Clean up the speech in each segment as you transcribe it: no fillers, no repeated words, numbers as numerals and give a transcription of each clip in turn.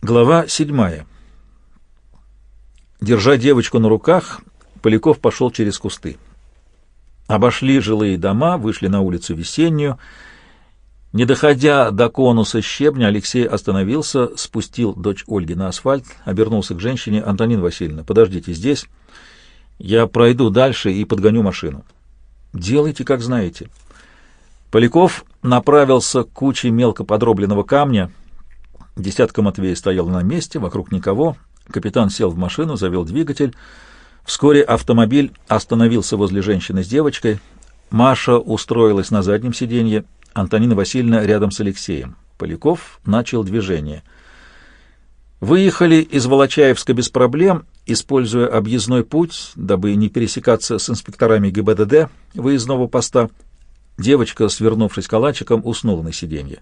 Глава 7. Держа девочку на руках, Поляков пошел через кусты. Обошли жилые дома, вышли на улицу Весеннюю. Не доходя до конуса щебня, Алексей остановился, спустил дочь Ольги на асфальт, обернулся к женщине. «Антонина Васильевна, подождите здесь. Я пройду дальше и подгоню машину». «Делайте, как знаете». Поляков направился к куче мелко подробленного камня. Десятка Матвея стояла на месте, вокруг никого. Капитан сел в машину, завел двигатель. Вскоре автомобиль остановился возле женщины с девочкой. Маша устроилась на заднем сиденье, Антонина Васильевна рядом с Алексеем. Поляков начал движение. Выехали из Волочаевска без проблем, используя объездной путь, дабы не пересекаться с инспекторами ГИБДД выездного поста. Девочка, свернувшись калачиком, уснула на сиденье.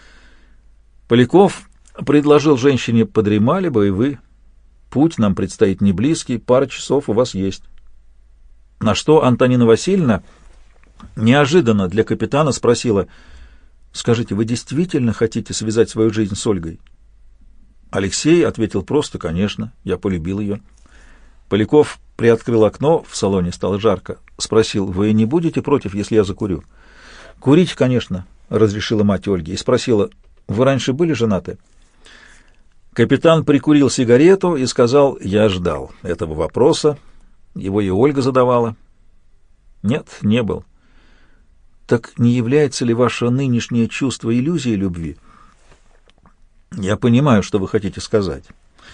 Поляков предложил женщине: подремали бы и вы. Путь нам предстоит не близкий, пара часов у вас есть. На что Антонина Васильевна неожиданно для капитана спросила: «Скажите, вы действительно хотите связать свою жизнь с Ольгой?» Алексей ответил просто: «Конечно, я полюбил ее». Поляков приоткрыл окно, в салоне стало жарко. Спросил: «Вы не будете против, если я закурю?» «Курить, конечно», — разрешила мать Ольги, и спросила: «Вы раньше были женаты?» Капитан прикурил сигарету и сказал: «Я ждал этого вопроса. Его и Ольга задавала». «Нет, не был». «Так не является ли ваше нынешнее чувство иллюзией любви?» «Я понимаю, что вы хотите сказать.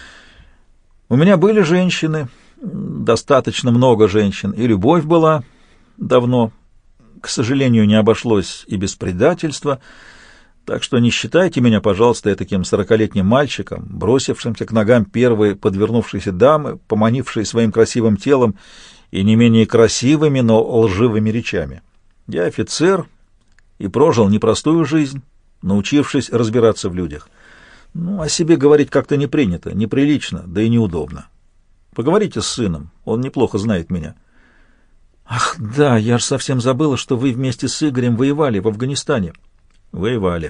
У меня были женщины, достаточно много женщин, и любовь была давно. К сожалению, не обошлось и без предательства. Так что не считайте меня, пожалуйста, таким 40-летним мальчиком, бросившимся к ногам первой подвернувшейся дамы, поманившей своим красивым телом и не менее красивыми, но лживыми речами. Я офицер и прожил непростую жизнь, научившись разбираться в людях. О себе говорить как-то не принято, неприлично, да и неудобно. Поговорите с сыном, он неплохо знает меня». «Ах, да, я же совсем забыла, что вы вместе с Игорем воевали в Афганистане». «Воевали».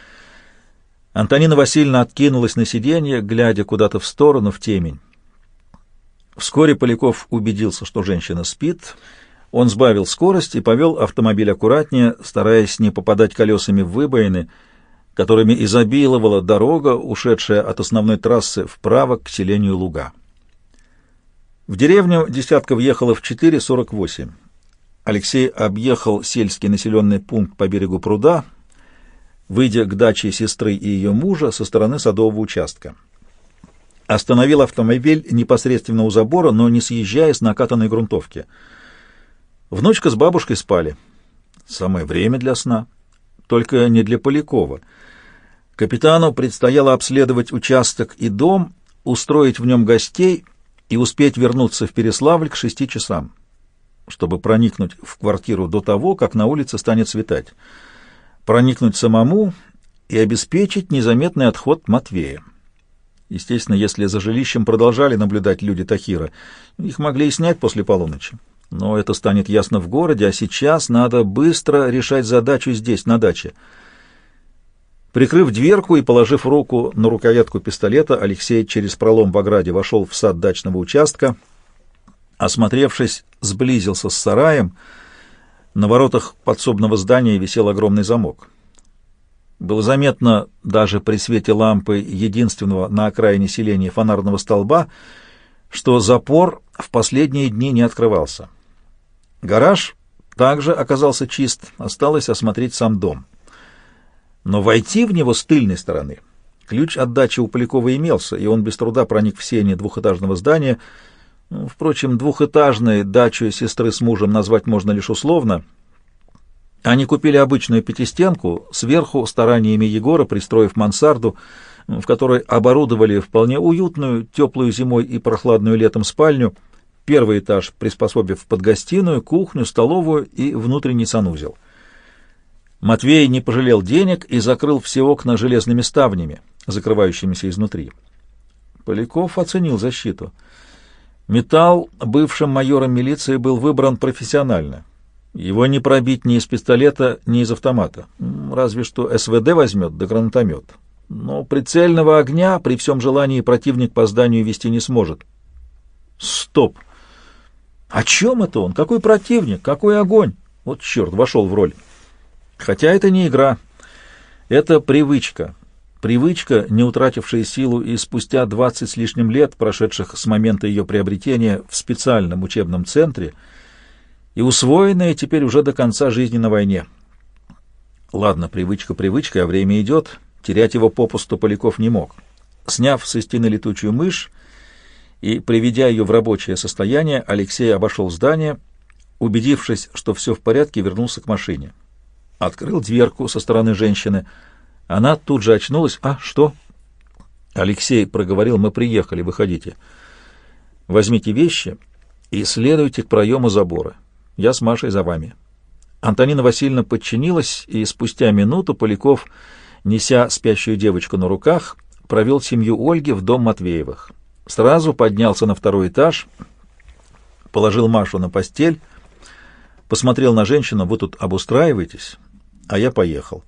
Антонина Васильевна откинулась на сиденье, глядя куда-то в сторону, в темень. Вскоре Поляков убедился, что женщина спит. Он сбавил скорость и повел автомобиль аккуратнее, стараясь не попадать колесами в выбоины, которыми изобиловала дорога, ушедшая от основной трассы вправо к селению Луга. В деревню десятка въехала в 4:48. Алексей объехал сельский населенный пункт по берегу пруда, выйдя к даче сестры и ее мужа со стороны садового участка. Остановил автомобиль непосредственно у забора, но не съезжая с накатанной грунтовки. Внучка с бабушкой спали. Самое время для сна. Только не для Полякова. Капитану предстояло обследовать участок и дом, устроить в нем гостей и успеть вернуться в Переславль к 6 часам, чтобы проникнуть в квартиру до того, как на улице станет светать. Проникнуть самому и обеспечить незаметный отход Матвея. Естественно, если за жилищем продолжали наблюдать люди Тахира, их могли и снять после полуночи. Но это станет ясно в городе, а сейчас надо быстро решать задачу здесь, на даче. Прикрыв дверку и положив руку на рукоятку пистолета, Алексей через пролом в ограде вошел в сад дачного участка. Осмотревшись, сблизился с сараем. На воротах подсобного здания висел огромный замок. Было заметно даже при свете лампы единственного на окраине селения фонарного столба, что запор в последние дни не открывался. Гараж также оказался чист, осталось осмотреть сам дом. Но войти в него с тыльной стороны ключ от дачи у Полякова имелся, и он без труда проник в сени двухэтажного здания. Впрочем, двухэтажной дачу сестры с мужем назвать можно лишь условно. Они купили обычную пятистенку, сверху стараниями Егора пристроив мансарду, в которой оборудовали вполне уютную, теплую зимой и прохладную летом спальню, первый этаж приспособив под гостиную, кухню, столовую и внутренний санузел. Матвей не пожалел денег и закрыл все окна железными ставнями, закрывающимися изнутри. Поляков оценил защиту. Металл бывшим майором милиции был выбран профессионально. Его не пробить ни из пистолета, ни из автомата. Разве что СВД возьмет, да гранатомет. Но прицельного огня при всем желании противник по зданию вести не сможет. Стоп! О чем это он? Какой противник? Какой огонь? Вот черт, вошел в роль. Хотя это не игра. Это привычка. Привычка, не утратившая силу и спустя 20 с лишним лет, прошедших с момента ее приобретения в специальном учебном центре, и усвоенная теперь уже до конца жизни на войне. Ладно, привычка привычкой, а время идет. Терять его попусту Поляков не мог. Сняв со стены летучую мышь и приведя ее в рабочее состояние, Алексей обошел здание, убедившись, что все в порядке, вернулся к машине. Открыл дверку со стороны женщины. Она тут же очнулась. «А, что?» Алексей проговорил: «Мы приехали, выходите. Возьмите вещи и следуйте к проему забора. Я с Машей за вами». Антонина Васильевна подчинилась, и спустя минуту Поляков, неся спящую девочку на руках, провел семью Ольги в дом Матвеевых. Сразу поднялся на второй этаж, положил Машу на постель, посмотрел на женщину: «Вы тут обустраиваетесь, а я поехал.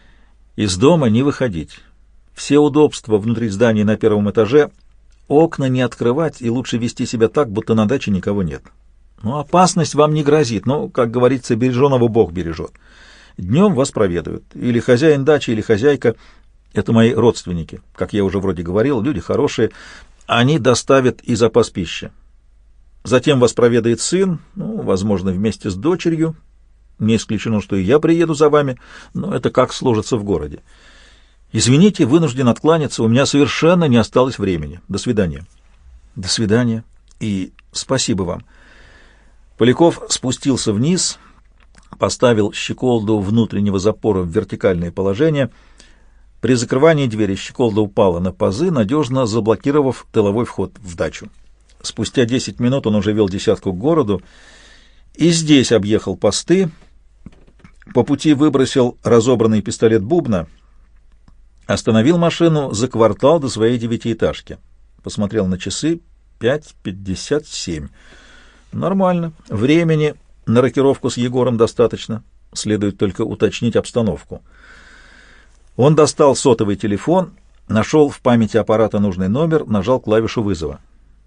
Из дома не выходить. Все удобства внутри здания на первом этаже, окна не открывать и лучше вести себя так, будто на даче никого нет. Ну, опасность вам не грозит, но, как говорится, береженого Бог бережет. Днем вас проведают. Или хозяин дачи, или хозяйка. Это мои родственники. Как я уже вроде говорил, люди хорошие. Они доставят и запас пищи. Затем вас проведает сын, ну, возможно, вместе с дочерью. Не исключено, что и я приеду за вами, но это как сложится в городе. Извините, вынужден откланяться, у меня совершенно не осталось времени. До свидания». «До свидания и спасибо вам». Поляков спустился вниз, поставил щеколду внутреннего запора в вертикальное положение. При закрывании двери щеколда упала на пазы, надежно заблокировав тыловой вход в дачу. Спустя 10 минут он уже вел десятку к городу и здесь объехал посты, по пути выбросил разобранный пистолет Бубна, остановил машину за квартал до своей девятиэтажки. Посмотрел на часы: 5:57. Нормально. Времени на рокировку с Егором достаточно. Следует только уточнить обстановку. Он достал сотовый телефон, нашел в памяти аппарата нужный номер, нажал клавишу вызова.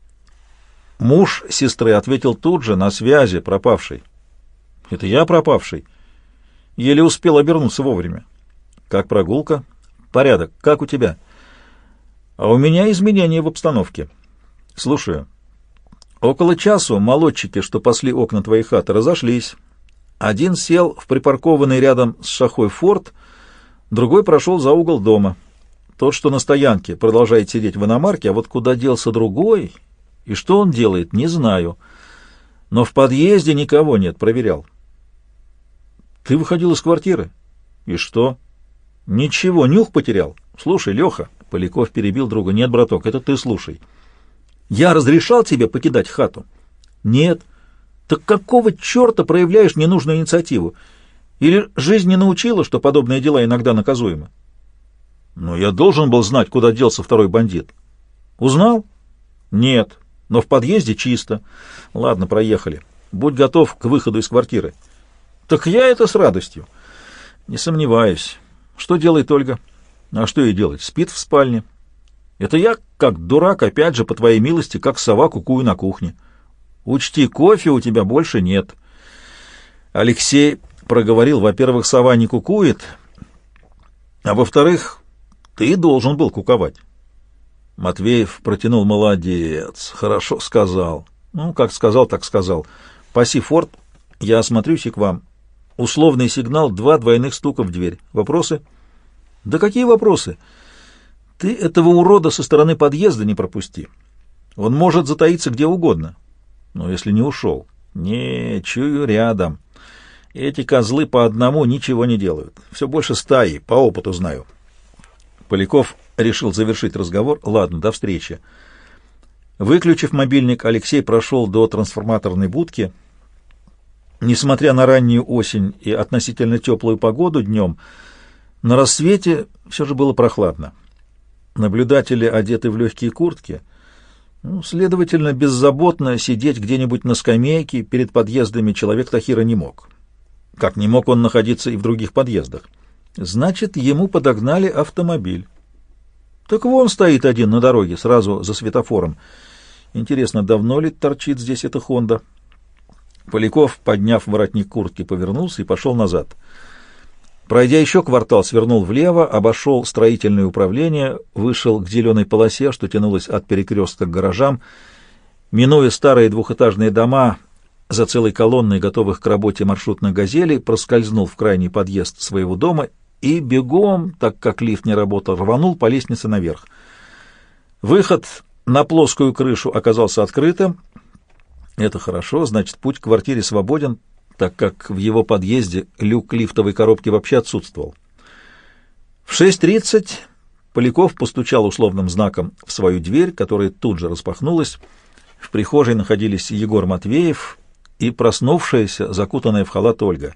Муж сестры ответил тут же: «На связи, пропавший». «Это я пропавший?» Еле успел обернуться вовремя. «Как прогулка?» «Порядок. Как у тебя?» «А у меня изменения в обстановке». «Слушаю». «Около часу молодчики, что пасли окна твоей хаты, разошлись. Один сел в припаркованный рядом с шахой форт, другой прошел за угол дома. Тот, что на стоянке, продолжает сидеть в иномарке, а вот куда делся другой и что он делает, не знаю. Но в подъезде никого нет, проверял». «Ты выходил из квартиры?» «И что?» «Ничего, нюх потерял. Слушай, Леха», — Поляков перебил друга: «Нет, браток, это ты слушай. Я разрешал тебе покидать хату?» «Нет». «Так какого черта проявляешь ненужную инициативу? Или жизнь не научила, что подобные дела иногда наказуемы?» «Но я должен был знать, куда делся второй бандит». «Узнал?» «Нет, но в подъезде чисто». «Ладно, проехали. Будь готов к выходу из квартиры». «Так я это с радостью». «Не сомневаюсь. Что делает Ольга?» «А что ей делать? Спит в спальне». «Это я, как дурак, опять же, по твоей милости, как сова, кукую на кухне. Учти, кофе у тебя больше нет». Алексей проговорил: «Во-первых, сова не кукует, а во-вторых, ты должен был куковать». Матвеев протянул: «Молодец, хорошо сказал». «Ну, как сказал, так сказал. Паси форт, я осмотрюсь и к вам». Условный сигнал: 2 двойных стука в дверь. Вопросы? Да какие вопросы? Ты этого урода со стороны подъезда не пропусти. Он может затаиться где угодно. Но если не ушел. Не, чую рядом. Эти козлы по одному ничего не делают. Все больше стаи, по опыту знаю. Поляков решил завершить разговор. Ладно, до встречи. Выключив мобильник, Алексей прошел до трансформаторной будки. Несмотря на раннюю осень и относительно теплую погоду днем, на рассвете все же было прохладно. Наблюдатели одеты в легкие куртки, следовательно, беззаботно сидеть где-нибудь на скамейке перед подъездами человек Тахира не мог. Как не мог он находиться и в других подъездах. Значит, ему подогнали автомобиль. Так вон стоит один на дороге, сразу за светофором. Интересно, давно ли торчит здесь эта «Хонда»? Поляков, подняв воротник куртки, повернулся и пошел назад. Пройдя еще квартал, свернул влево, обошел строительное управление, вышел к зеленой полосе, что тянулась от перекрестка к гаражам, минуя старые двухэтажные дома, за целой колонной готовых к работе маршрутных «Газелей», проскользнул в крайний подъезд своего дома и бегом, так как лифт не работал, рванул по лестнице наверх. Выход на плоскую крышу оказался открытым. Это хорошо, значит, путь к квартире свободен, так как в его подъезде люк лифтовой коробки вообще отсутствовал. В 6:30 Поляков постучал условным знаком в свою дверь, которая тут же распахнулась. В прихожей находились Егор Матвеев и проснувшаяся, закутанная в халат Ольга.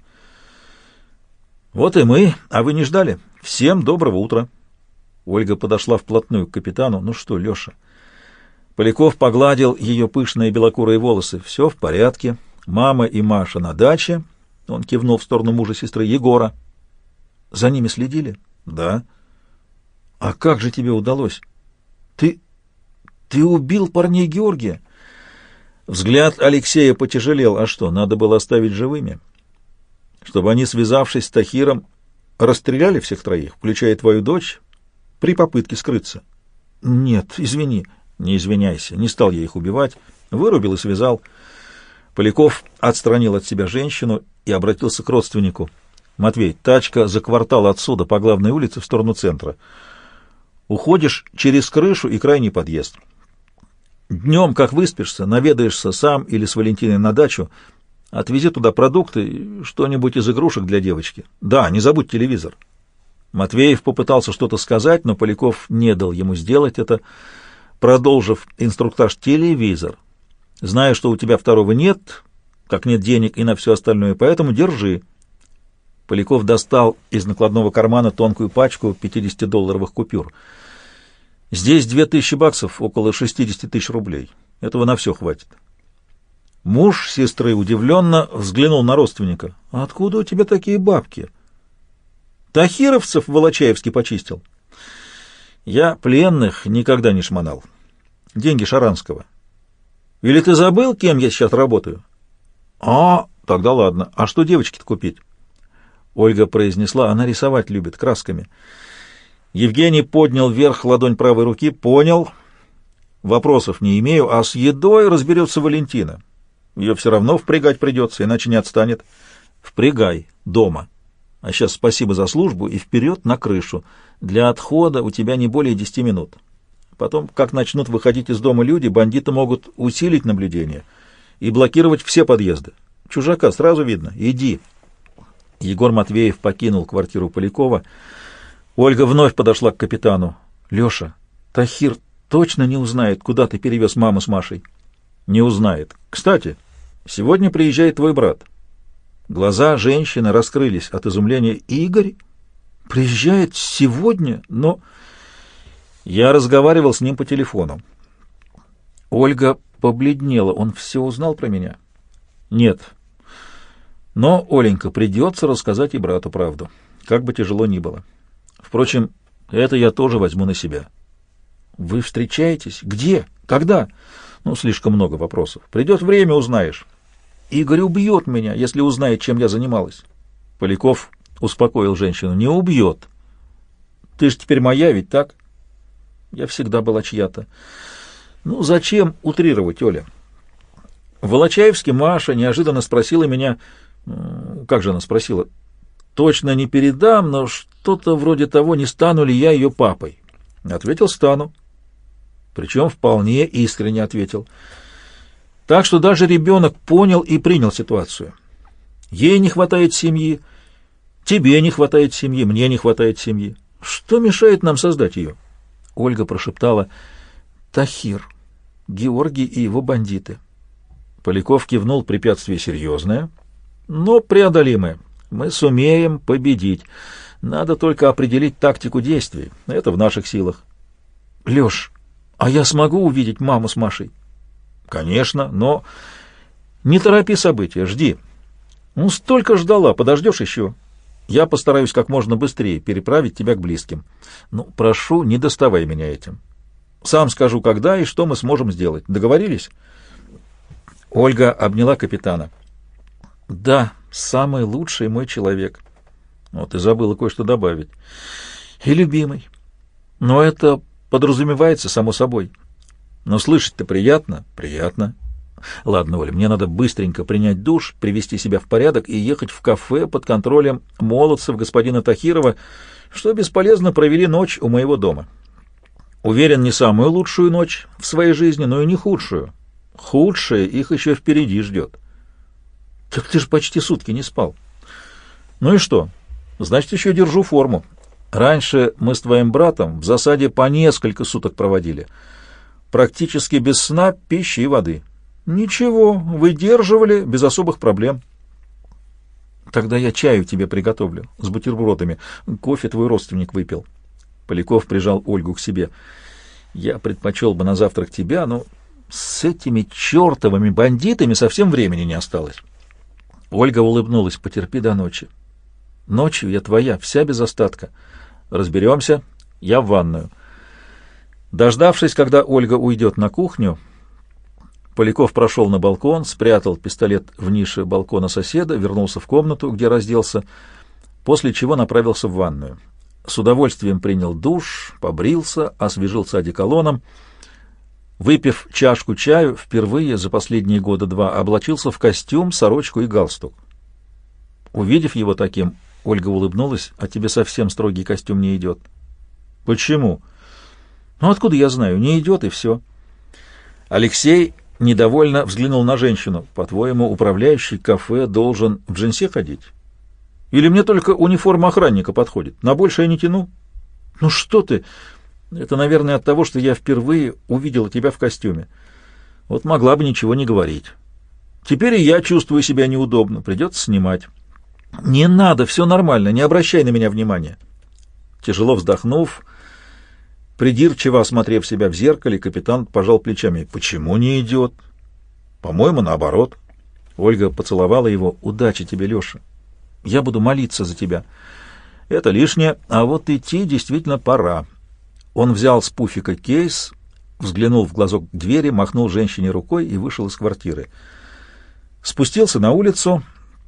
«Вот и мы, а вы не ждали? Всем доброго утра!» Ольга подошла вплотную к капитану. «Ну что, Леша?» Поляков погладил ее пышные белокурые волосы. «Все в порядке. Мама и Маша на даче». Он кивнул в сторону мужа сестры Егора. «За ними следили?» «Да». «А как же тебе удалось? Ты убил парней Георгия?» Взгляд Алексея потяжелел. «А что, надо было оставить живыми? Чтобы они, связавшись с Тахиром, расстреляли всех троих, включая твою дочь, при попытке скрыться?» «Нет, извини». «Не извиняйся, не стал я их убивать. Вырубил и связал». Поляков отстранил от себя женщину и обратился к родственнику. «Матвей, тачка за квартал отсюда, по главной улице, в сторону центра. Уходишь через крышу и крайний подъезд. Днем, как выспишься, наведаешься сам или с Валентиной на дачу, отвези туда продукты, что-нибудь из игрушек для девочки. Да, не забудь телевизор». Матвеев попытался что-то сказать, но Поляков не дал ему сделать это, продолжив инструктаж: «Телевизор. Знаю, что у тебя второго нет, как нет денег и на все остальное, поэтому держи». Поляков достал из накладного кармана тонкую пачку 50-долларовых купюр. «Здесь $2000, около 60 тысяч рублей. Этого на все хватит». Муж сестры удивленно взглянул на родственника. «А откуда у тебя такие бабки? Тахировцев в Волочаевске почистил?» «Я пленных никогда не шмонал. Деньги Шаранского. Или ты забыл, кем я сейчас работаю?» «А, тогда ладно. А что девочке-то купить?» Ольга произнесла: «Она рисовать любит красками». Евгений поднял вверх ладонь правой руки. «Понял. Вопросов не имею. А с едой разберется Валентина. Ее все равно впрягать придется, иначе не отстанет». «Впрягай. Дома. А сейчас спасибо за службу и вперед на крышу. Для отхода у тебя не более 10 минут. Потом, как начнут выходить из дома люди, бандиты могут усилить наблюдение и блокировать все подъезды. Чужака сразу видно. Иди». Егор Матвеев покинул квартиру Полякова. Ольга вновь подошла к капитану. «Леша, Тахир точно не узнает, куда ты перевез маму с Машей?» «Не узнает. Кстати, сегодня приезжает твой брат». Глаза женщины раскрылись от изумления. «Игорь приезжает сегодня? Но...» «Я разговаривал с ним по телефону». Ольга побледнела. «Он все узнал про меня?» «Нет. Но, Оленька, придется рассказать и брату правду, как бы тяжело ни было. Впрочем, это я тоже возьму на себя». «Вы встречаетесь? Где? Когда?» «Ну, слишком много вопросов. Придет время, узнаешь». «Игорь убьет меня, если узнает, чем я занималась». Поляков успокоил женщину. «Не убьет. Ты же теперь моя, ведь так?» «Я всегда была чья-то». «Ну, зачем утрировать, Оля?» В Волочаевске Маша неожиданно спросила меня... Как же она спросила? «Точно не передам, но что-то вроде того, не стану ли я ее папой». Ответил: «Стану». Причем вполне искренне ответил. Так что даже ребенок понял и принял ситуацию. Ей не хватает семьи, тебе не хватает семьи, мне не хватает семьи. Что мешает нам создать ее? Ольга прошептала: «Тахир, Георгий и его бандиты». Поляков кивнул: «Препятствие серьезное, но преодолимое. Мы сумеем победить. Надо только определить тактику действий. Это в наших силах». «Леш, а я смогу увидеть маму с Машей?» «Конечно, но не торопи события, жди». «Ну, столько ждала, подождешь еще». Я постараюсь как можно быстрее переправить тебя к близким. Ну, прошу, не доставай меня этим. Сам скажу, когда и что мы сможем сделать. Договорились?» Ольга обняла капитана. «Да, самый лучший мой человек». Вот и забыла кое-что добавить. «И любимый. Но это подразумевается само собой. Но слышать-то приятно?» «Приятно. Ладно, Оля, мне надо быстренько принять душ, привести себя в порядок и ехать в кафе под контролем молодцев господина Тахирова, что бесполезно провели ночь у моего дома. Уверен, не самую лучшую ночь в своей жизни, но и не худшую. Худшее их еще впереди ждет». «Так ты же почти сутки не спал». «Ну и что? Значит, еще держу форму. Раньше мы с твоим братом в засаде по несколько суток проводили. Практически без сна, пищи и воды. Ничего, выдерживали без особых проблем». «Тогда я чаю тебе приготовлю с бутербродами. Кофе твой родственник выпил». Поляков прижал Ольгу к себе. «Я предпочел бы на завтрак тебя, но с этими чертовыми бандитами совсем времени не осталось». Ольга улыбнулась. «Потерпи до ночи. Ночью я твоя, вся без остатка. Разберемся, я в ванную». Дождавшись, когда Ольга уйдет на кухню, Поляков прошел на балкон, спрятал пистолет в нише балкона соседа, вернулся в комнату, где разделся, после чего направился в ванную. С удовольствием принял душ, побрился, освежился одеколоном. Выпив чашку чаю, впервые за последние года два облачился в костюм, сорочку и галстук. Увидев его таким, Ольга улыбнулась. «А тебе совсем строгий костюм не идет». «Почему?» «Ну, откуда я знаю? Не идет, и все». Алексей недовольно взглянул на женщину. «По-твоему, управляющий кафе должен в джинсе ходить? Или мне только униформа охранника подходит? На большее не тяну». «Ну что ты? Это, наверное, от того, что я впервые увидела тебя в костюме. Вот могла бы ничего не говорить. Теперь и я чувствую себя неудобно. Придется снимать». «Не надо, все нормально, не обращай на меня внимания». Тяжело вздохнув, придирчиво осмотрев себя в зеркале, капитан пожал плечами. «Почему не идет?» «По-моему, наоборот». Ольга поцеловала его. «Удачи тебе, Леша. Я буду молиться за тебя». «Это лишнее, а вот идти действительно пора». Он взял с пуфика кейс, взглянул в глазок двери, махнул женщине рукой и вышел из квартиры. Спустился на улицу.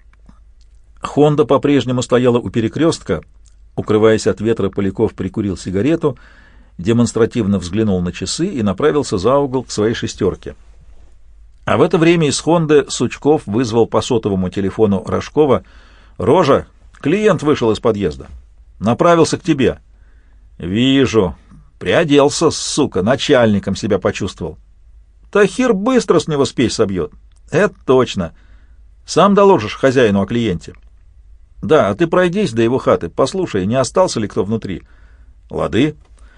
«Хонда» по-прежнему стояла у перекрестка. Укрываясь от ветра, Поляков прикурил сигарету, демонстративно взглянул на часы и направился за угол к своей «шестерке». А в это время из «Хонды» Сучков вызвал по сотовому телефону Рожкова. «Рожа, клиент вышел из подъезда. Направился к тебе». «Вижу. Приоделся, сука, начальником себя почувствовал». «Тахир быстро с него спесь собьет». «Это точно. Сам доложишь хозяину о клиенте». «Да, а ты пройдись до его хаты, послушай, не остался ли кто внутри». «Лады».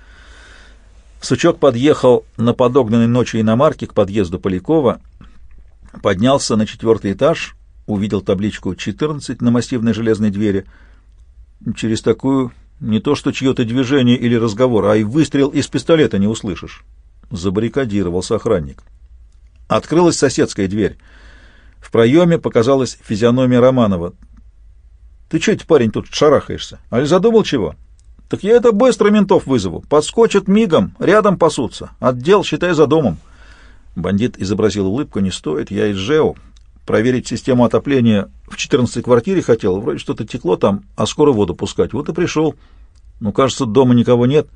Сучок подъехал на подогнанной ночью иномарке к подъезду Полякова, поднялся на 4-й этаж, увидел табличку 14 на массивной железной двери. Через такую не то что чье-то движение или разговор, а и выстрел из пистолета не услышишь. Забаррикадировался охранник. Открылась соседская дверь. В проеме показалась физиономия Романова. «Ты че это, парень, тут шарахаешься? Али задумал чего?» «Так я это быстро ментов вызову. Подскочат мигом, рядом пасутся. Отдел, считай, за домом». Бандит изобразил улыбку. «Не стоит, я из ЖЭУ. Проверить систему отопления в 14-й квартире хотел. Вроде что-то текло там, а скоро воду пускать. Вот и пришел. Ну, кажется, дома никого нет».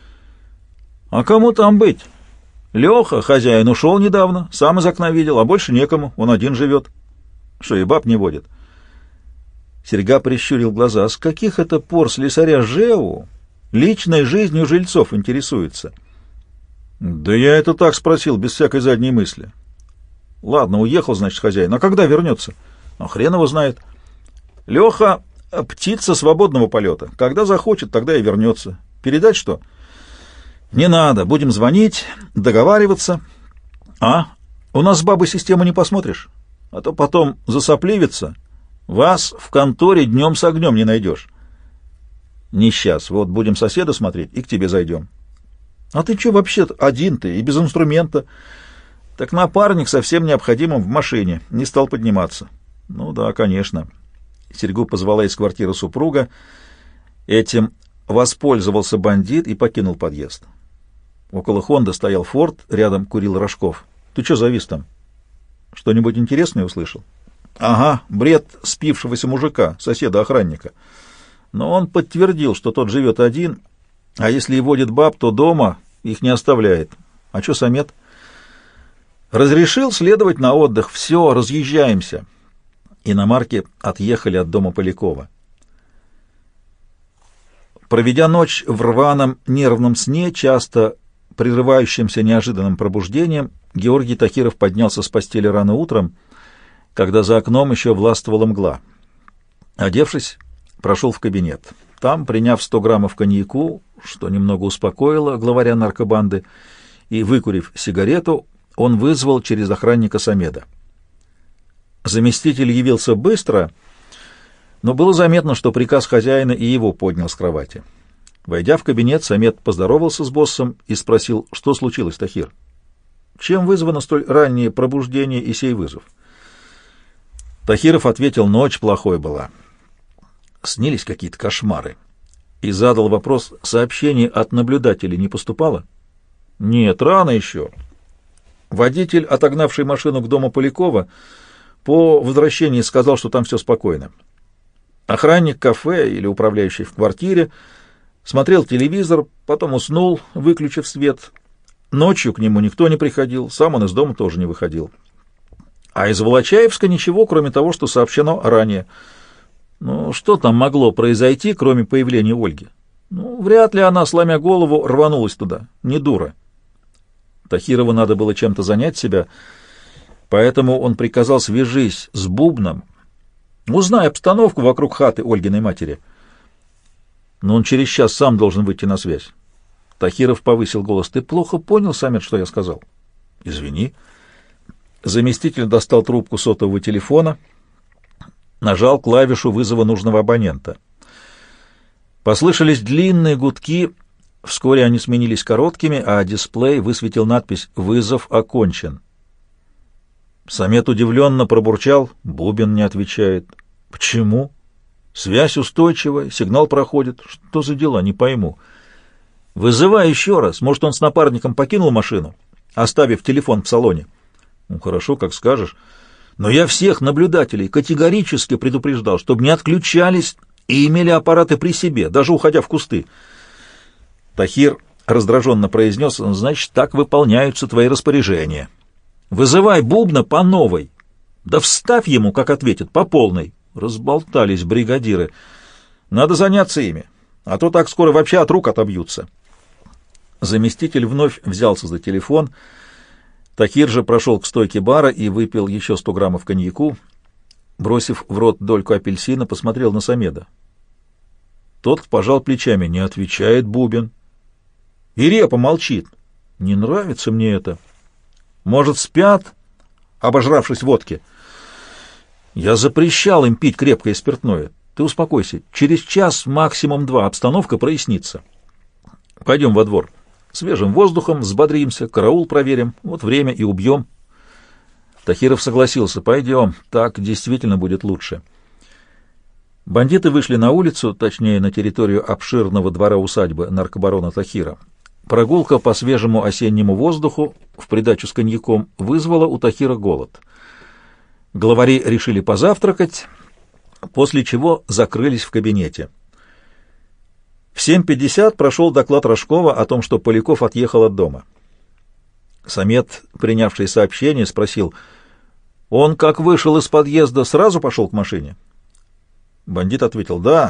«А кому там быть? Леха, хозяин, ушел недавно. Сам из окна видел, а больше некому. Он один живет. Что, и баб не водит?» Серега прищурил глаза. «А с каких это пор слесаря ЖЭУ личной жизнью жильцов интересуется?» «Да я это так спросил, без всякой задней мысли». «Ладно, уехал, значит, хозяин. А когда вернется?» «А хрен его знает». «Леха — птица свободного полета. Когда захочет, тогда и вернется. Передать что?» «Не надо. Будем звонить, договариваться». «А? У нас с бабой систему не посмотришь? А то потом засопливится. Вас в конторе днем с огнем не найдешь». «Не сейчас. Вот будем соседа смотреть и к тебе зайдем». «А ты что вообще один ты и без инструмента?» «Так напарник со всем необходимым в машине. Не стал подниматься». «Ну да, конечно». Серьгу позвала из квартиры супруга. Этим воспользовался бандит и покинул подъезд. Около «Хонда» стоял «Форд», рядом курил Рожков. «Ты что завис там? Что-нибудь интересное услышал?» «Ага, бред спившегося мужика, соседа-охранника. Но он подтвердил, что тот живет один, а если и водит баб, то дома их не оставляет. А что Самет?» «Разрешил следовать на отдых. Все, разъезжаемся». Иномарки отъехали от дома Полякова. Проведя ночь в рваном нервном сне, часто прерывающимся неожиданным пробуждением, Георгий Тахиров поднялся с постели рано утром, когда за окном еще властвовала мгла. Одевшись, прошел в кабинет. Там, приняв 100 граммов коньяку, что немного успокоило главаря наркобанды, и, выкурив сигарету, он вызвал через охранника Самеда. Заместитель явился быстро, но было заметно, что приказ хозяина и его поднял с кровати. Войдя в кабинет, Самед поздоровался с боссом и спросил, что случилось, Тахир? Чем вызвано столь раннее пробуждение и сей вызов? Тахиров ответил, ночь плохой была. Снились какие-то кошмары. И задал вопрос, сообщение от наблюдателей не поступало? Нет, рано еще. Водитель, отогнавший машину к дому Полякова, по возвращении сказал, что там все спокойно. Охранник кафе или управляющий в квартире смотрел телевизор, потом уснул, выключив свет. Ночью к нему никто не приходил, сам он из дома тоже не выходил. А из Волочаевска ничего, кроме того, что сообщено ранее. Ну, что там могло произойти, кроме появления Ольги? Ну, вряд ли она, сломя голову, рванулась туда. Не дура. Тахирову надо было чем-то занять себя, поэтому он приказал: свяжись с Бубном, узнай обстановку вокруг хаты Ольгиной матери. Но он через час сам должен выйти на связь. Тахиров повысил голос. Ты плохо понял, Самет, что я сказал? Извини. Заместитель достал трубку сотового телефона, нажал клавишу вызова нужного абонента. Послышались длинные гудки, вскоре они сменились короткими, а дисплей высветил надпись «Вызов окончен». Самет удивленно пробурчал, Бубен не отвечает. Почему? Связь устойчивая, сигнал проходит. Что за дела, не пойму. Вызывай еще раз, может, он с напарником покинул машину, оставив телефон в салоне. Ну, хорошо, как скажешь. Но я всех наблюдателей категорически предупреждал, чтобы не отключались и имели аппараты при себе, даже уходя в кусты. Тахир раздраженно произнес, значит, так выполняются твои распоряжения. Вызывай Бубна по новой. Да вставь ему, как ответит, по полной. Разболтались бригадиры. Надо заняться ими, а то так скоро вообще от рук отобьются. Заместитель вновь взялся за телефон. Тахир же прошел к стойке бара и выпил еще 100 граммов коньяку. Бросив в рот дольку апельсина, посмотрел на Самеда. Тот пожал плечами. Не отвечает Бубен. И Репа молчит. Не нравится мне это. Может, спят, обожравшись водки? Я запрещал им пить крепкое спиртное. Ты успокойся. Через час, максимум 2, обстановка прояснится. Пойдем во двор. Свежим воздухом взбодримся, караул проверим. Вот время и убьем. Тахиров согласился. Пойдем. Так действительно будет лучше. Бандиты вышли на улицу, точнее, на территорию обширного двора усадьбы наркобарона Тахира. Прогулка по свежему осеннему воздуху в придачу с коньяком вызвала у Тахира голод. Главари решили позавтракать, после чего закрылись в кабинете. В 7:50 прошел доклад Рожкова о том, что Поляков отъехал от дома. Самет, принявший сообщение, спросил, «Он, как вышел из подъезда, сразу пошел к машине?» Бандит ответил, «Да».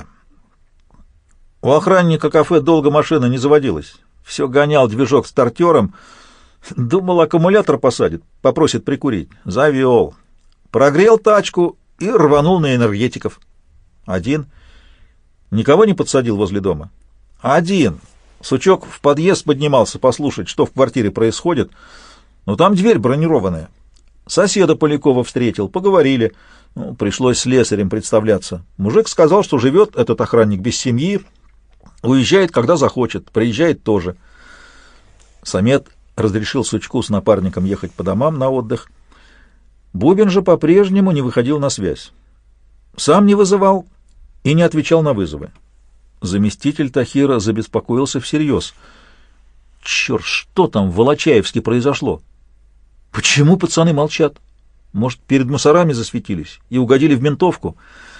У охранника кафе долго машина не заводилась. Все гонял движок стартером. Думал, аккумулятор посадит, попросит прикурить. Завел. Прогрел тачку и рванул на энергетиков. Один. Никого не подсадил возле дома? Один. Сучок в подъезд поднимался послушать, что в квартире происходит. Но там дверь бронированная. Соседа Полякова встретил, поговорили. Пришлось слесарем представляться. Мужик сказал, что живет этот охранник без семьи, уезжает, когда захочет, приезжает тоже. Самет разрешил Сучку с напарником ехать по домам на отдых. Бубен же по-прежнему не выходил на связь. Сам не вызывал и не отвечал на вызовы. Заместитель Тахира забеспокоился всерьез. Черт, что там в Волочаевске произошло? Почему пацаны молчат? Может, перед мусорами засветились и угодили в ментовку?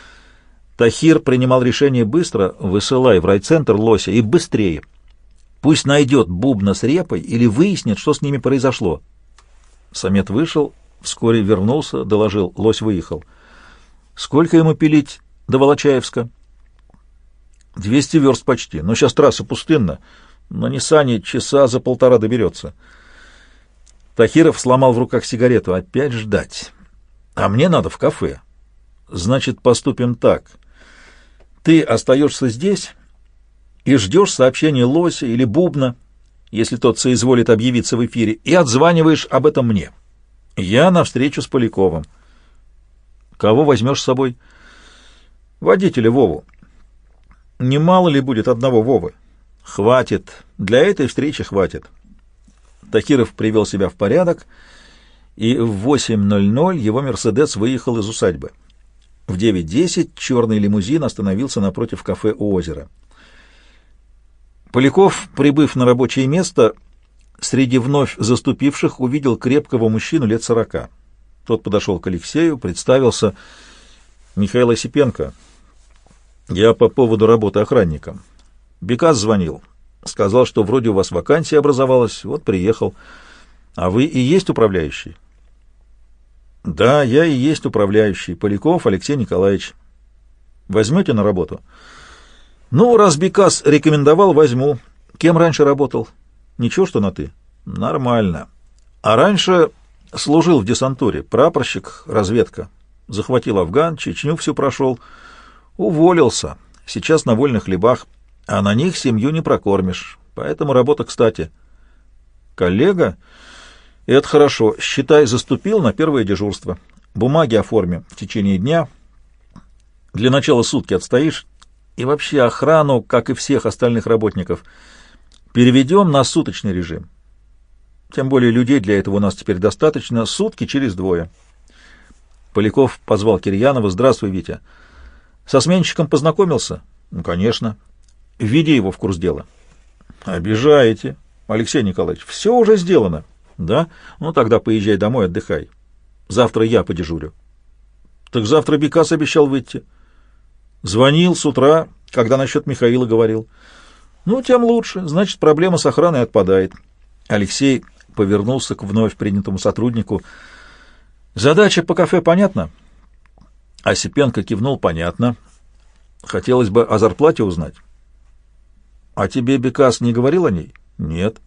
Тахир принимал решение быстро: высылай в райцентр Лося и быстрее. Пусть найдет Бубна с Репой или выяснит, что с ними произошло. Самет вышел, вскоре вернулся, доложил: Лось выехал. Сколько ему пилить до Волочаевска? 200 верст почти, но сейчас трасса пустынна. На Ниссане часа за полтора доберется. Тахиров сломал в руках сигарету. Опять ждать. А мне надо в кафе. Значит, поступим так. Ты остаешься здесь и ждешь сообщения Лося или Бубна, если тот соизволит объявиться в эфире, и отзваниваешь об этом мне. Я на встречу с Поляковым. Кого возьмешь с собой? Водителя Вову. Немало ли будет одного Вовы? Хватит. Для этой встречи хватит. Тахиров привел себя в порядок, и в 8:00 его «Мерседес» выехал из усадьбы. В 9:10 черный лимузин остановился напротив кафе у озера. Поляков, прибыв на рабочее место, среди вновь заступивших увидел крепкого мужчину лет 40. Тот подошел к Алексею, представился: Михаил Осипенко. Я по поводу работы охранником. Бекас звонил. Сказал, что вроде у вас вакансия образовалась, вот приехал. А вы и есть управляющий? Да, я и есть управляющий. Поляков Алексей Николаевич. Возьмете на работу? Ну, раз Бекас рекомендовал, возьму. Кем раньше работал? Ничего, что на «ты». Нормально. А раньше служил в десантуре. Прапорщик, разведка. Захватил Афган, Чечню всю прошел. Уволился. Сейчас на вольных хлебах. А на них семью не прокормишь. Поэтому работа кстати. Коллега? Это хорошо. Считай, заступил на первое дежурство. Бумаги оформим в течение дня. Для начала сутки отстоишь. И вообще охрану, как и всех остальных работников, переведем на суточный режим. Тем более людей для этого у нас теперь достаточно. Сутки через 2. Поляков позвал Кирьянова. Здравствуй, Витя. Со сменщиком познакомился? Ну, конечно. Введи его в курс дела. Обижаете, Алексей Николаевич. Все уже сделано. Да? Ну, тогда поезжай домой, отдыхай. Завтра я подежурю. Так завтра Бекас обещал выйти. Звонил с утра, когда насчет Михаила говорил. Ну, тем лучше. Значит, проблема с охраной отпадает. Алексей повернулся к вновь принятому сотруднику. Задача по кафе понятна? Осипенко кивнул. Понятно. Хотелось бы о зарплате узнать. А тебе Бекас не говорил о ней? Нет.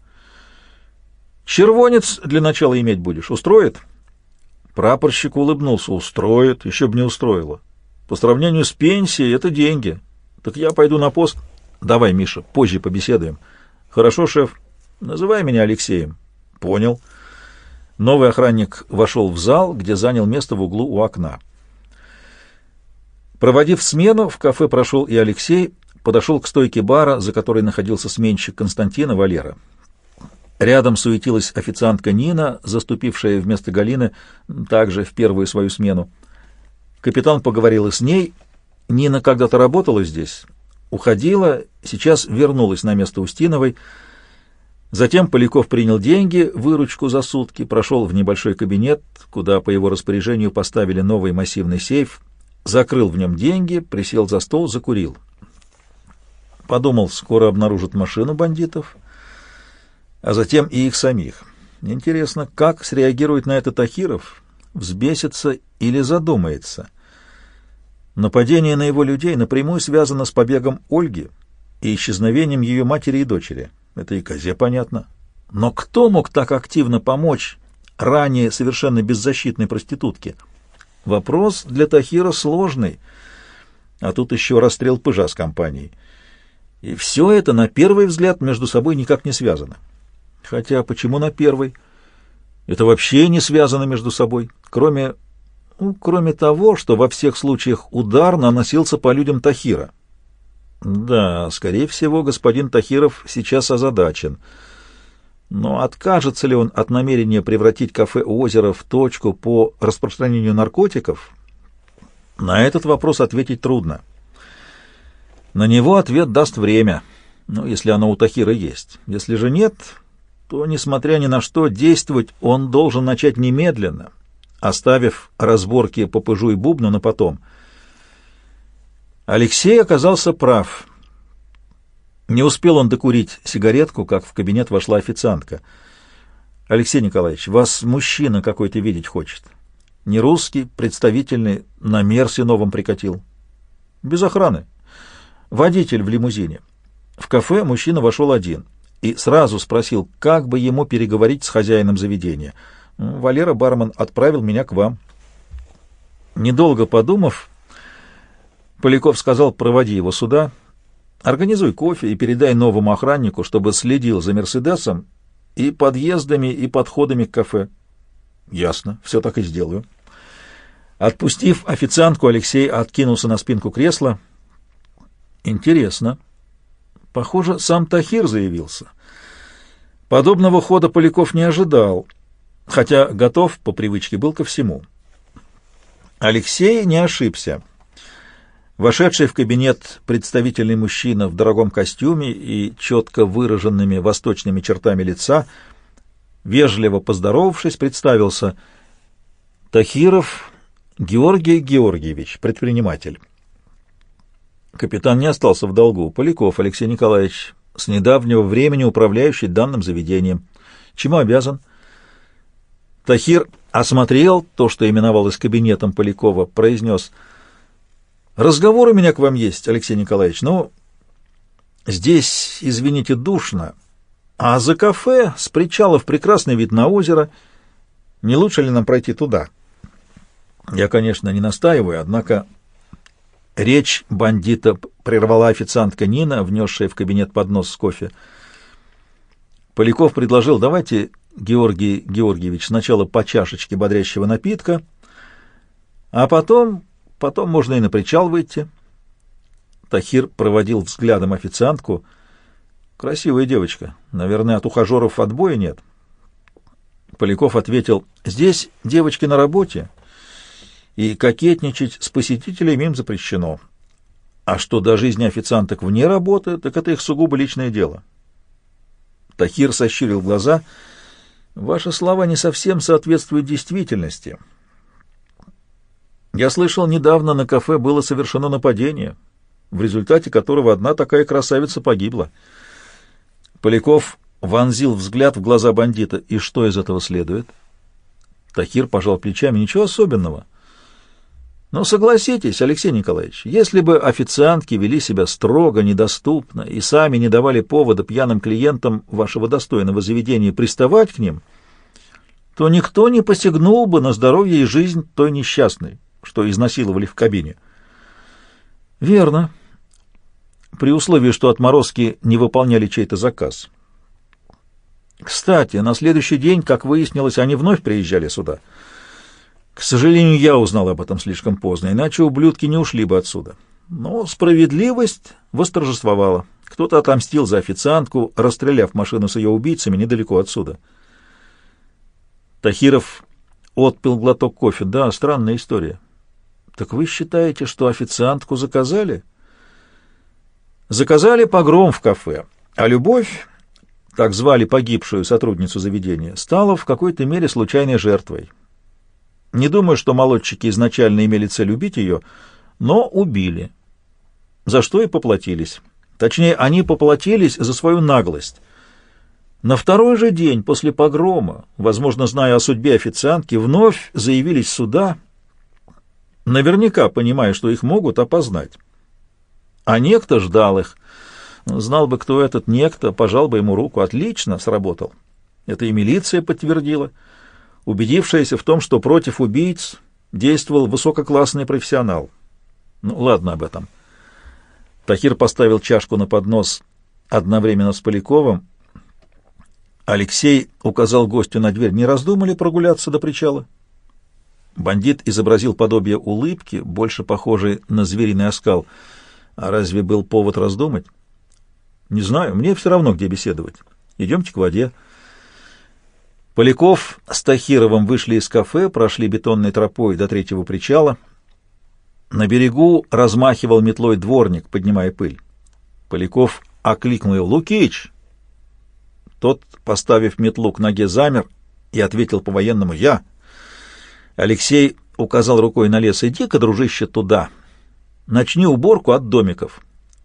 Червонец для начала иметь будешь. Устроит? Прапорщик улыбнулся. Устроит. Еще бы не устроило. По сравнению с пенсией это деньги. Так я пойду на пост. Давай, Миша, позже побеседуем. Хорошо, шеф. Называй меня Алексеем. Понял. Новый охранник вошел в зал, где занял место в углу у окна. Проводив смену, в кафе прошел и Алексей, подошел к стойке бара, за которой находился сменщик Константина Валера. Рядом суетилась официантка Нина, заступившая вместо Галины также в первую свою смену. Капитан поговорил с ней. Нина когда-то работала здесь, уходила, сейчас вернулась на место Устиновой. Затем Поляков принял деньги, выручку за сутки, прошел в небольшой кабинет, куда по его распоряжению поставили новый массивный сейф, закрыл в нем деньги, присел за стол, закурил. Подумал, скоро обнаружат машину бандитов, а затем и их самих. Интересно, как среагирует на это Тахиров? Взбесится или задумается? Нападение на его людей напрямую связано с побегом Ольги и исчезновением ее матери и дочери. Это и козе понятно. Но кто мог так активно помочь ранее совершенно беззащитной проститутке? Вопрос для Тахира сложный, а тут еще расстрел Пыжа с компанией. И все это, на первый взгляд, между собой никак не связано. Хотя, почему на первый? Это вообще не связано между собой, кроме того, что во всех случаях удар наносился по людям Тахира. Да, скорее всего, господин Тахиров сейчас озадачен. Но откажется ли он от намерения превратить кафе у озера в точку по распространению наркотиков? На этот вопрос ответить трудно. На него ответ даст время, если оно у Тахира есть. Если же нет, то, несмотря ни на что, действовать он должен начать немедленно, оставив разборки по пыжу и бубну на потом. Алексей оказался прав. Не успел он докурить сигаретку, как в кабинет вошла официантка. «Алексей Николаевич, вас мужчина какой-то видеть хочет. Не русский, представительный, на Мерсе новом прикатил. Без охраны. Водитель в лимузине». В кафе мужчина вошел один и сразу спросил, как бы ему переговорить с хозяином заведения. «Валера, бармен, отправил меня к вам». Недолго подумав, Поляков сказал: «Проводи его сюда, организуй кофе и передай новому охраннику, чтобы следил за «Мерседесом» и подъездами, и подходами к кафе». «Ясно, все так и сделаю». Отпустив официантку, Алексей откинулся на спинку кресла. «Интересно. Похоже, сам Тахир заявился». Подобного хода Поляков не ожидал, хотя готов по привычке был ко всему. Алексей не ошибся. Вошедший в кабинет представительный мужчина в дорогом костюме и четко выраженными восточными чертами лица, вежливо поздоровавшись, представился: «Тахиров Георгий Георгиевич, предприниматель». Капитан не остался в долгу. «Поляков Алексей Николаевич, с недавнего времени управляющий данным заведением. Чему обязан?» Тахир осмотрел то, что именовалось кабинетом Полякова, произнес: «Разговор у меня к вам есть, Алексей Николаевич, но здесь, извините, душно, а за кафе с причалов прекрасный вид на озеро. Не лучше ли нам пройти туда?» Я, конечно, не настаиваю, однако речь бандита прервала официантка Нина, внесшая в кабинет поднос с кофе. Поляков предложил: «Давайте, Георгий Георгиевич, сначала по чашечке бодрящего напитка, а потом можно и на причал выйти». Тахир проводил взглядом официантку. «Красивая девочка. Наверное, от ухажеров отбоя нет». Поляков ответил: «Здесь девочки на работе, и кокетничать с посетителями им запрещено. А что до жизни официанток вне работы, так это их сугубо личное дело». Тахир сощурил глаза. «Ваши слова не совсем соответствуют действительности. Я слышал, недавно на кафе было совершено нападение, в результате которого одна такая красавица погибла». Поляков вонзил взгляд в глаза бандита. «И что из этого следует?» Тахир пожал плечами. «Ничего особенного. Но согласитесь, Алексей Николаевич, если бы официантки вели себя строго, недоступно и сами не давали повода пьяным клиентам вашего достойного заведения приставать к ним, то никто не посягнул бы на здоровье и жизнь той несчастной, что изнасиловали в кабине». «Верно, при условии, что отморозки не выполняли чей-то заказ. Кстати, на следующий день, как выяснилось, они вновь приезжали сюда. К сожалению, я узнал об этом слишком поздно, иначе ублюдки не ушли бы отсюда. Но справедливость восторжествовала. Кто-то отомстил за официантку, расстреляв машину с ее убийцами недалеко отсюда». Тахиров отпил глоток кофе. «Да, странная история. Так вы считаете, что официантку заказали?» «Заказали погром в кафе, а Любовь, так звали погибшую сотрудницу заведения, стала в какой-то мере случайной жертвой. Не думаю, что молодчики изначально имели цель убить ее, но убили. За что и поплатились. Точнее, они поплатились за свою наглость. На второй же день после погрома, возможно, зная о судьбе официантки, вновь заявились сюда, наверняка понимая, что их могут опознать. А некто ждал их. Знал бы, кто этот некто, пожал бы ему руку. Отлично сработал. Это и милиция подтвердила, убедившаяся в том, что против убийц действовал высококлассный профессионал. Ладно об этом». Тахир поставил чашку на поднос одновременно с Поляковым. Алексей указал гостю на дверь. «Не раздумали прогуляться до причала?» Бандит изобразил подобие улыбки, больше похожей на звериный оскал. «А разве был повод раздумать?» «Не знаю, мне все равно, где беседовать. Идемте к воде». Поляков с Тахировым вышли из кафе, прошли бетонной тропой до третьего причала. На берегу размахивал метлой дворник, поднимая пыль. Поляков окликнул его: «Лукич!» Тот, поставив метлу к ноге, замер и ответил по-военному: «Я». Алексей указал рукой на лес: «Иди-ка, дружище, туда. Начни уборку от домиков».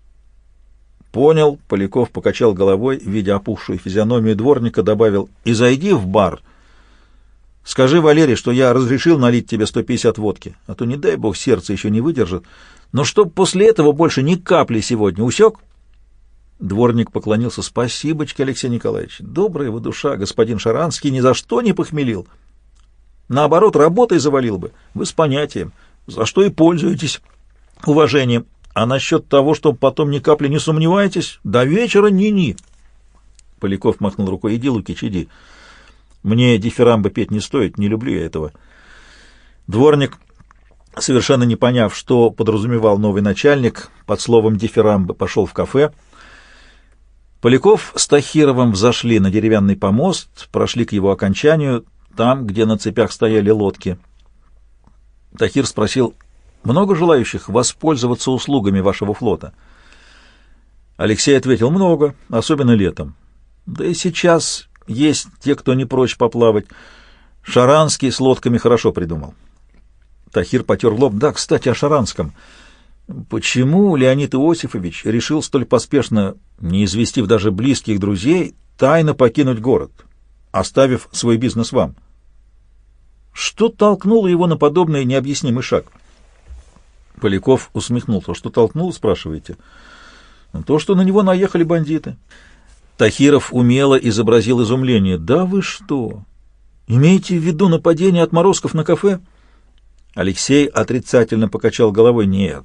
«Понял», — Поляков покачал головой, видя опухшую физиономию дворника, добавил: «И зайди в бар. Скажи Валере, что я разрешил налить тебе 150 водки, а то, не дай бог, сердце еще не выдержит. Но чтоб после этого больше ни капли сегодня, усек?» Дворник поклонился: «Спасибочки, Алексей Николаевич. Добрая вы душа, господин Шаранский, ни за что не похмелил. Наоборот, работой завалил бы. Вы с понятием, за что и пользуетесь уважением. А насчет того, чтобы потом ни капли не сомневаетесь, до вечера ни-ни». Поляков махнул рукой: «Иди, Лукич, иди. Мне дифирамбы петь не стоит, не люблю я этого». Дворник, совершенно не поняв, что подразумевал новый начальник, под словом «дифирамбы» пошел в кафе. Поляков с Тахировым взошли на деревянный помост, прошли к его окончанию, там, где на цепях стояли лодки. Тахир спросил: «Много желающих воспользоваться услугами вашего флота?» Алексей ответил: «Много, особенно летом. Да и сейчас есть те, кто не прочь поплавать. Шаранский с лодками хорошо придумал». Тахир потер лоб: «Да, кстати, о Шаранском. Почему Леонид Иосифович решил столь поспешно, не известив даже близких друзей, тайно покинуть город, оставив свой бизнес вам? Что толкнуло его на подобный необъяснимый шаг?» Поляков усмехнулся: «Что толкнуло, спрашиваете?» «То, что на него наехали бандиты». Тахиров умело изобразил изумление. «Да вы что? Имеете в виду нападение отморозков на кафе?» Алексей отрицательно покачал головой: «Нет.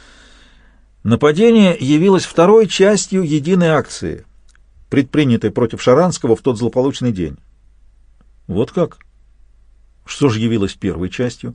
Нападение явилось второй частью единой акции, предпринятой против Шаранского в тот злополучный день». «Вот как? Что же явилось первой частью?»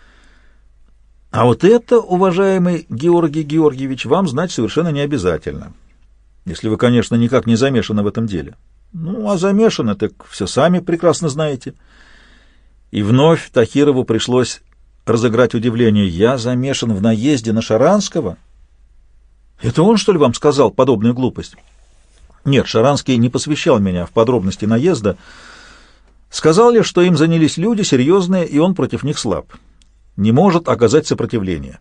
«А вот это, уважаемый Георгий Георгиевич, вам знать совершенно не обязательно, если вы, конечно, никак не замешаны в этом деле. Ну, а замешаны, так все сами прекрасно знаете». И вновь Тахирову пришлось разыграть удивление: «Я замешан в наезде на Шаранского? Это он, что ли, вам сказал подобную глупость?» «Нет, Шаранский не посвящал меня в подробности наезда. Сказал лишь, что им занялись люди серьезные, и он против них слаб, не может оказать сопротивление.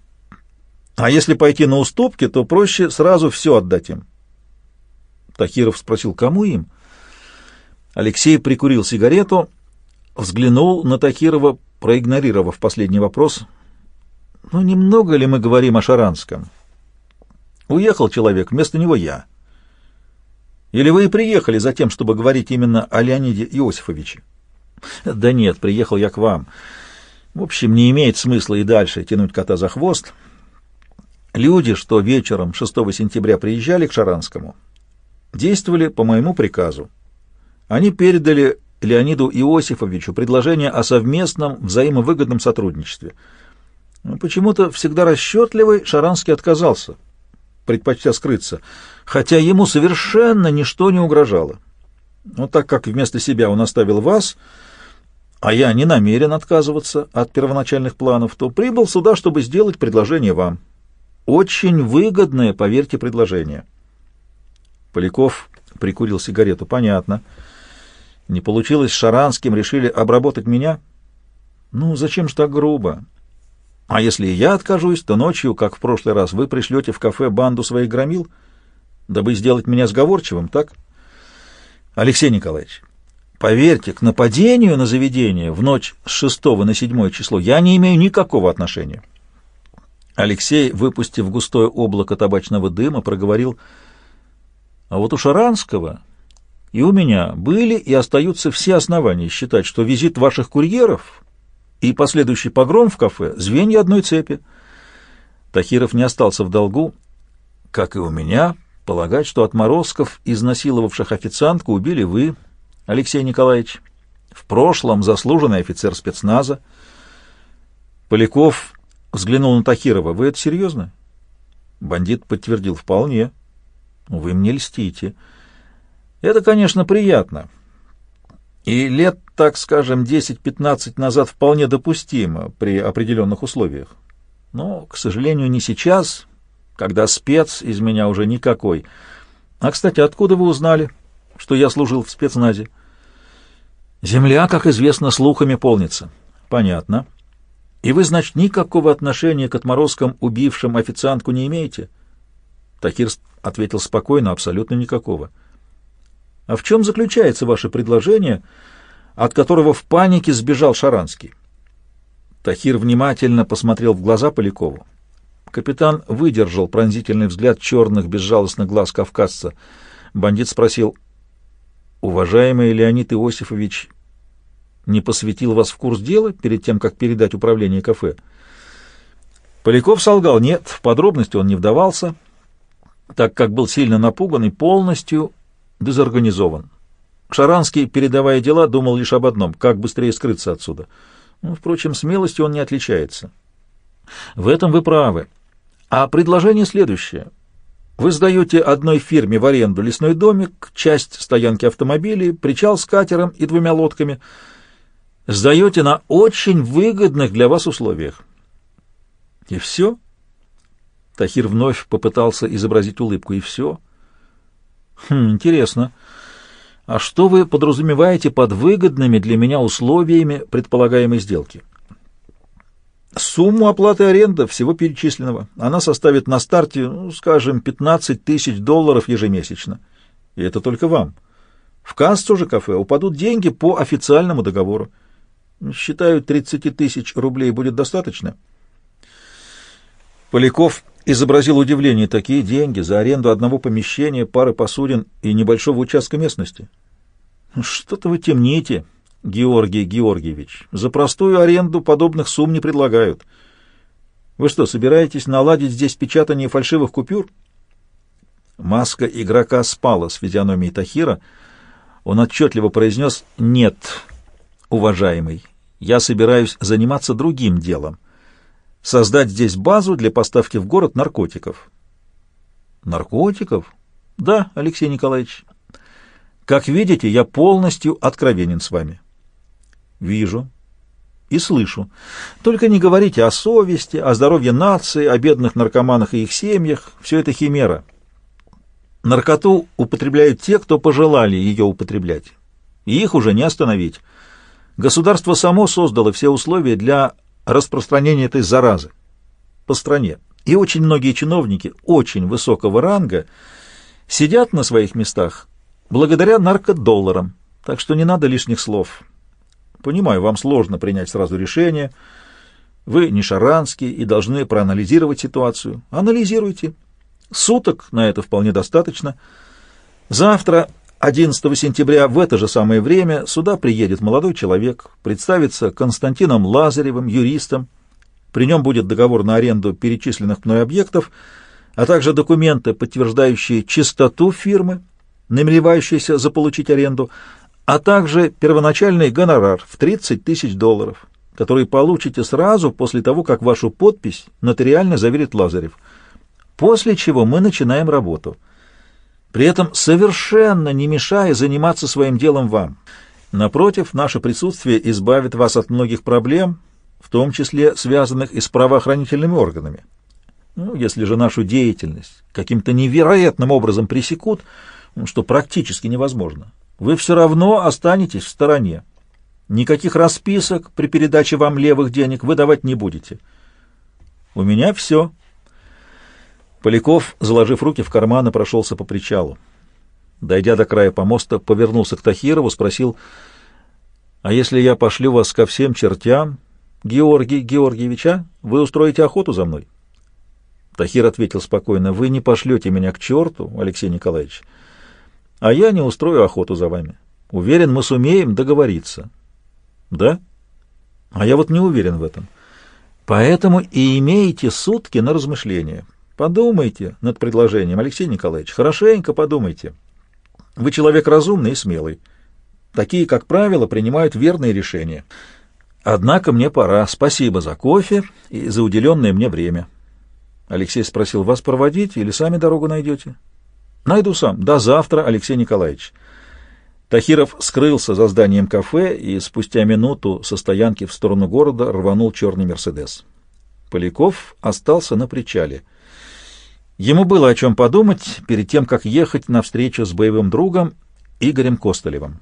А если пойти на уступки, то проще сразу все отдать им». Тахиров спросил: «Кому им?» Алексей прикурил сигарету, взглянул на Тахирова, проигнорировав последний вопрос. «Ну, немного ли мы говорим о Шаранском? Уехал человек, вместо него я. Или вы и приехали за тем, чтобы говорить именно о Леониде Иосифовиче?» «Да нет, приехал я к вам. В общем, не имеет смысла и дальше тянуть кота за хвост. Люди, что вечером 6 сентября приезжали к Шаранскому, действовали по моему приказу. Они передали Леониду Иосифовичу предложение о совместном взаимовыгодном сотрудничестве. Но почему-то всегда расчетливый Шаранский отказался, предпочтя скрыться, хотя ему совершенно ничто не угрожало. Но так как вместо себя он оставил вас, а я не намерен отказываться от первоначальных планов, то прибыл сюда, чтобы сделать предложение вам. Очень выгодное, поверьте, предложение». Поляков прикурил сигарету. «Понятно. Не получилось с Шаранским, решили обработать меня? Ну, зачем же так грубо? А если и я откажусь, то ночью, как в прошлый раз, вы пришлете в кафе банду своих громил, дабы сделать меня сговорчивым, так? Алексей Николаевич, поверьте, к нападению на заведение в ночь с 6 на 7 число я не имею никакого отношения». Алексей, выпустив густое облако табачного дыма, проговорил: «А вот у Шаранского и у меня были и остаются все основания считать, что визит ваших курьеров и последующий погром в кафе — звенья одной цепи». Тахиров не остался в долгу. «Как и у меня, полагать, что отморозков, изнасиловавших официантку, убили вы, Алексей Николаевич. В прошлом заслуженный офицер спецназа». Поляков взглянул на Тахирова: «Вы это серьезно?» Бандит подтвердил: «Вполне». «Вы мне льстите. Это, конечно, приятно. И лет, так скажем, 10-15 назад вполне допустимо при определенных условиях. Но, к сожалению, не сейчас, когда спец из меня уже никакой. А, кстати, откуда вы узнали, что я служил в спецназе? Земля, как известно, слухами полнится. Понятно. И вы, значит, никакого отношения к отморозкам, убившим официантку, не имеете? Тахир ответил спокойно, абсолютно никакого. А в чем заключается ваше предложение, от которого в панике сбежал Шаранский? Тахир внимательно посмотрел в глаза Полякову. Капитан выдержал пронзительный взгляд черных безжалостных глаз кавказца. Бандит спросил: «Уважаемый Леонид Иосифович не посвятил вас в курс дела перед тем, как передать управление кафе?» Поляков солгал. Нет, в подробности он не вдавался, так как был сильно напуган и полностью дезорганизован. Шаранский, передавая дела, думал лишь об одном — как быстрее скрыться отсюда. Впрочем, смелостью он не отличается. В этом вы правы. А предложение следующее. Вы сдаете одной фирме в аренду лесной домик, часть стоянки автомобилей, причал с катером и 2 лодками. Сдаете на очень выгодных для вас условиях. И все? Тахир вновь попытался изобразить улыбку. И все? Интересно. А что вы подразумеваете под выгодными для меня условиями предполагаемой сделки? Сумму оплаты аренды всего перечисленного. Она составит на старте, скажем, $15 000 ежемесячно. И это только вам. В кассу же кафе упадут деньги по официальному договору. Считаю, 30 000 рублей будет достаточно. Поляков изобразил удивление. Такие деньги за аренду одного помещения, пары посудин и небольшого участка местности. Что-то вы темните, Георгий Георгиевич. За простую аренду подобных сумм не предлагают. Вы что, собираетесь наладить здесь печатание фальшивых купюр? Маска игрока спала с физиономией Тахира. Он отчетливо произнес: «Нет, уважаемый, я собираюсь заниматься другим делом. Создать здесь базу для поставки в город наркотиков». Наркотиков? Да, Алексей Николаевич. Как видите, я полностью откровенен с вами. Вижу и слышу. Только не говорите о совести, о здоровье нации, о бедных наркоманах и их семьях. Все это химера. Наркоту употребляют те, кто пожелали ее употреблять. И их уже не остановить. Государство само создало все условия для распространения этой заразы по стране. И очень многие чиновники очень высокого ранга сидят на своих местах благодаря наркодолларам. Так что не надо лишних слов. Понимаю, вам сложно принять сразу решение. Вы не Шаранский и должны проанализировать ситуацию. Анализируйте. Суток на это вполне достаточно. Завтра, 11 сентября, в это же самое время сюда приедет молодой человек, представится Константином Лазаревым, юристом. При нем будет договор на аренду перечисленных мной объектов, а также документы, подтверждающие чистоту фирмы, намеревающейся заполучить аренду, а также первоначальный гонорар в $30 000, который получите сразу после того, как вашу подпись нотариально заверит Лазарев. После чего мы начинаем работу. При этом совершенно не мешая заниматься своим делом вам. Напротив, наше присутствие избавит вас от многих проблем, в том числе связанных и с правоохранительными органами. Если же нашу деятельность каким-то невероятным образом пресекут, что практически невозможно, вы все равно останетесь в стороне. Никаких расписок при передаче вам левых денег вы давать не будете. У меня все. Поляков, заложив руки в карманы, прошелся по причалу. Дойдя до края помоста, повернулся к Тахирову, спросил: «А если я пошлю вас ко всем чертям, Георгий Георгиевич, вы устроите охоту за мной?» Тахир ответил спокойно: «Вы не пошлете меня к черту, Алексей Николаевич, а я не устрою охоту за вами. Уверен, мы сумеем договориться». «Да? А я вот не уверен в этом. Поэтому и имеете сутки на размышление. Подумайте над предложением, Алексей Николаевич, хорошенько подумайте. Вы человек разумный и смелый. Такие, как правило, принимают верные решения. Однако мне пора. Спасибо за кофе и за уделенное мне время». Алексей спросил: «Вас проводить или сами дорогу найдете?» «Найду сам. До завтра, Алексей Николаевич». Тахиров скрылся за зданием кафе и спустя минуту со стоянки в сторону города рванул черный «Мерседес». Поляков остался на причале. Ему было о чем подумать перед тем, как ехать на встречу с боевым другом Игорем Костылевым.